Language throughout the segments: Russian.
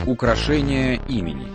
Украшение имени.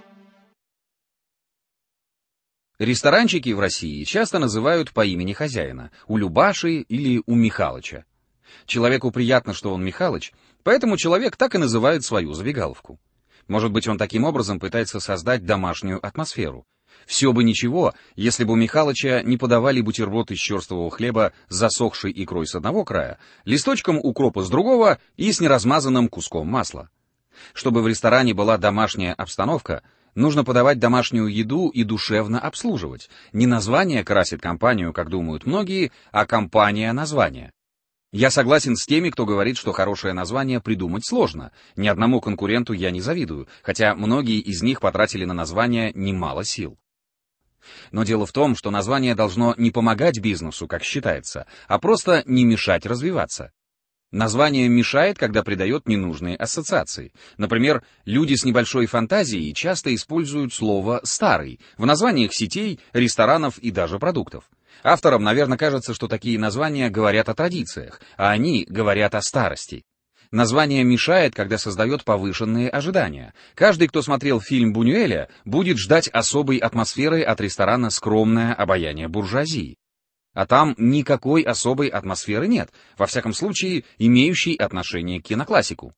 Ресторанчики в России часто называют по имени хозяина, у Любаши или у Михалыча. Человеку приятно, что он Михалыч, поэтому человек так и называет свою забегаловку. Может быть, он таким образом пытается создать домашнюю атмосферу. Все бы ничего, если бы у Михалыча не подавали бутерброд из черствого хлеба с засохшей икрой с одного края, листочком укропа с другого и с неразмазанным куском масла. Чтобы в ресторане была домашняя обстановка, нужно подавать домашнюю еду и душевно обслуживать. Не название красит компанию, как думают многие, а компания название. Я согласен с теми, кто говорит, что хорошее название придумать сложно. Ни одному конкуренту я не завидую, хотя многие из них потратили на название немало сил. Но дело в том, что название должно не помогать бизнесу, как считается, а просто не мешать развиваться. Название мешает, когда придает ненужные ассоциации. Например, люди с небольшой фантазией часто используют слово «старый» в названиях сетей, ресторанов и даже продуктов. Авторам, наверное, кажется, что такие названия говорят о традициях, а они говорят о старости. Название мешает, когда создает повышенные ожидания. Каждый, кто смотрел фильм Бунюэля, будет ждать особой атмосферы от ресторана «Скромное обаяние буржуазии». А там никакой особой атмосферы нет, во всяком случае, имеющей отношение к киноклассику.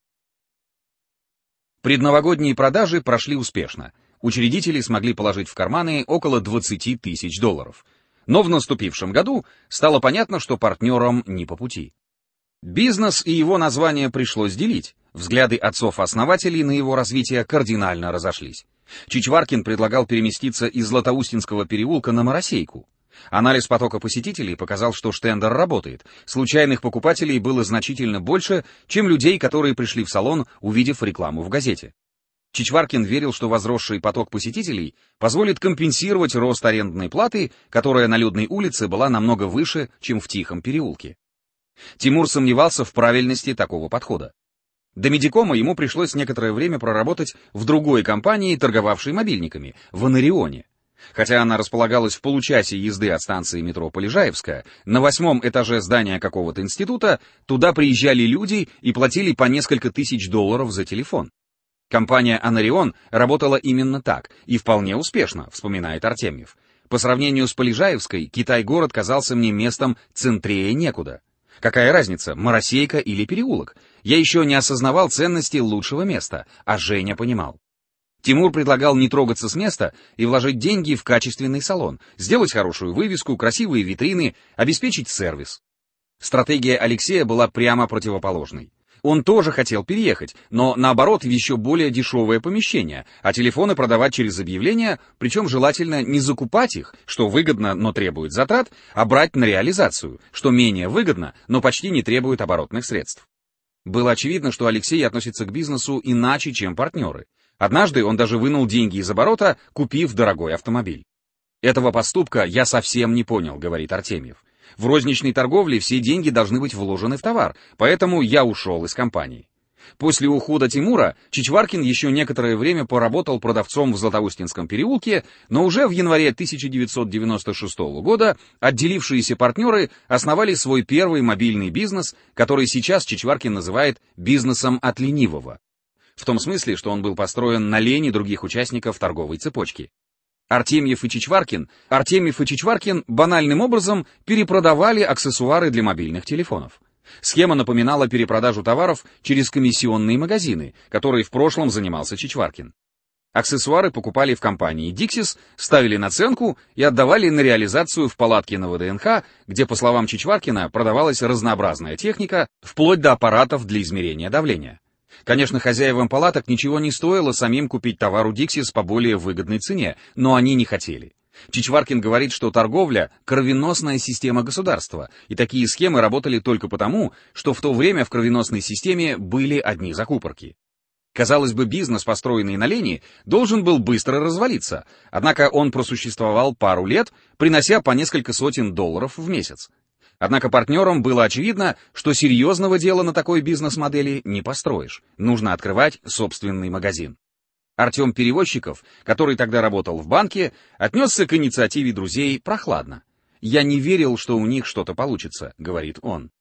Предновогодние продажи прошли успешно. Учредители смогли положить в карманы около 20 тысяч долларов. Но в наступившем году стало понятно, что партнерам не по пути. Бизнес и его название пришлось делить. Взгляды отцов-основателей на его развитие кардинально разошлись. Чичваркин предлагал переместиться из Златоустинского переулка на Моросейку. Анализ потока посетителей показал, что штендер работает. Случайных покупателей было значительно больше, чем людей, которые пришли в салон, увидев рекламу в газете. Чичваркин верил, что возросший поток посетителей позволит компенсировать рост арендной платы, которая на людной улице была намного выше, чем в тихом переулке. Тимур сомневался в правильности такого подхода. До Медикома ему пришлось некоторое время проработать в другой компании, торговавшей мобильниками, в Анарионе. Хотя она располагалась в получасе езды от станции метро Полежаевская, на 8-м этаже здания какого-то института, туда приезжали люди и платили по несколько тысяч долларов за телефон. Компания «Анарион» работала именно так, и вполне успешно, вспоминает Артемьев. По сравнению с Полежаевской, Китай-город казался мне местом центрее некуда. Какая разница, Моросейка или переулок? Я еще не осознавал ценности лучшего места, а Женя понимал. Тимур предлагал не трогаться с места и вложить деньги в качественный салон, сделать хорошую вывеску, красивые витрины, обеспечить сервис. Стратегия Алексея была прямо противоположной. Он тоже хотел переехать, но наоборот в еще более дешевое помещение, а телефоны продавать через объявления, причем желательно не закупать их, что выгодно, но требует затрат, а брать на реализацию, что менее выгодно, но почти не требует оборотных средств. Было очевидно, что Алексей относится к бизнесу иначе, чем партнеры. Однажды он даже вынул деньги из оборота, купив дорогой автомобиль. «Этого поступка я совсем не понял», — говорит Артемьев. «В розничной торговле все деньги должны быть вложены в товар, поэтому я ушел из компании». После ухода Тимура Чичваркин еще некоторое время поработал продавцом в Златоустинском переулке, но уже в январе 1996 года отделившиеся партнеры основали свой первый мобильный бизнес, который сейчас Чичваркин называет «бизнесом от ленивого». В том смысле, что он был построен на лени других участников торговой цепочки. Артемьев и Чичваркин банальным образом перепродавали аксессуары для мобильных телефонов. Схема напоминала перепродажу товаров через комиссионные магазины, которые в прошлом занимался Чичваркин. Аксессуары покупали в компании Dixis, ставили наценку и отдавали на реализацию в палатке на ВДНХ, где, по словам Чичваркина, продавалась разнообразная техника, вплоть до аппаратов для измерения давления. Конечно, хозяевам палаток ничего не стоило самим купить товар у Dixis по более выгодной цене, но они не хотели. Чичваркин говорит, что торговля – кровеносная система государства, и такие схемы работали только потому, что в то время в кровеносной системе были одни закупорки. Казалось бы, бизнес, построенный на лени, должен был быстро развалиться, однако он просуществовал пару лет, принося по несколько сотен долларов в месяц. Однако партнерам было очевидно, что серьезного дела на такой бизнес-модели не построишь, нужно открывать собственный магазин. Артем Перевозчиков, который тогда работал в банке, отнесся к инициативе друзей прохладно. «Я не верил, что у них что-то получится», — говорит он.